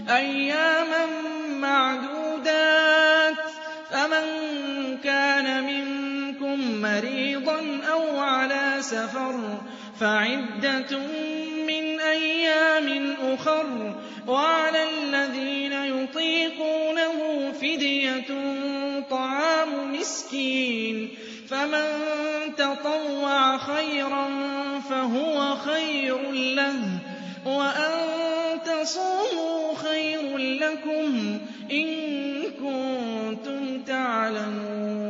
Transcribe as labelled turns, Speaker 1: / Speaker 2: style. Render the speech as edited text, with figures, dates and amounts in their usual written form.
Speaker 1: أياما معدودات فمن كان منكم مريضا أو على سفر فعدة من أيام أخر وعلى الذين يطيقونه فدية طعام مسكين فمن تطوع خيرا فهو خير له وأن تصوموا خير لكم إن كنتم تعلمون